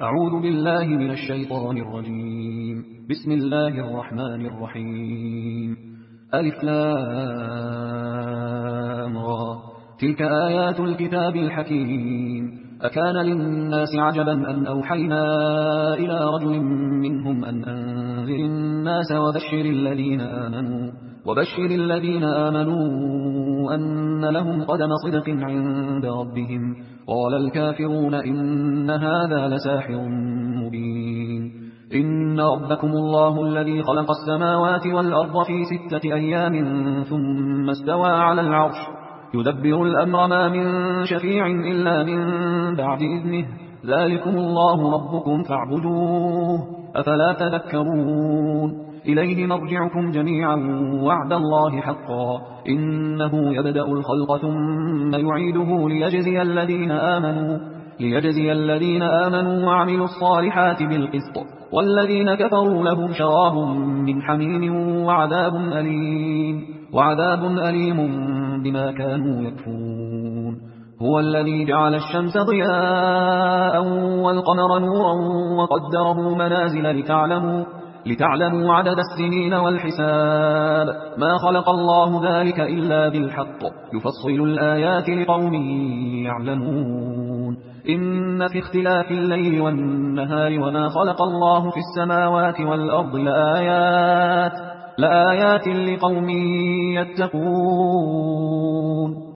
أعوذ بالله من الشيطان الرجيم. بسم الله الرحمن الرحيم. ألف لام را. تلك آيات الكتاب الحكيم. أكان للناس عجبا أن أوحينا إلى رجل منهم أن أنذر الناس وبشر الذين آمنوا أن لهم قدم صدق عند ربهم. قال الكافرون إن هذا لساحر مبين. إن ربكم الله الذي خلق السماوات والأرض في 6 أيام ثم استوى على العرش يدبر الأمر ما من شفيع إلا من بعد إذنه. ذلكم الله ربكم فاعبدوه أفلا تذكرون. إليه مرجعكم جميعا وعد الله حقا إنه يبدأ الخلق ثم يعيده ليجزي الذين آمنوا وعملوا الصالحات بالقسط والذين كفروا لهم شراب من حميم وعذاب أليم بما كانوا يكفرون. هو الذي جعل الشمس ضياء والقمر نورا وقدره منازل لتعلموا عدد السنين والحساب. ما خلق الله ذلك إلا بالحق يفصل الآيات لقوم يعلمون. إن في اختلاف الليل والنهار وما خلق الله في السماوات والأرض لآيات لقوم يتقون.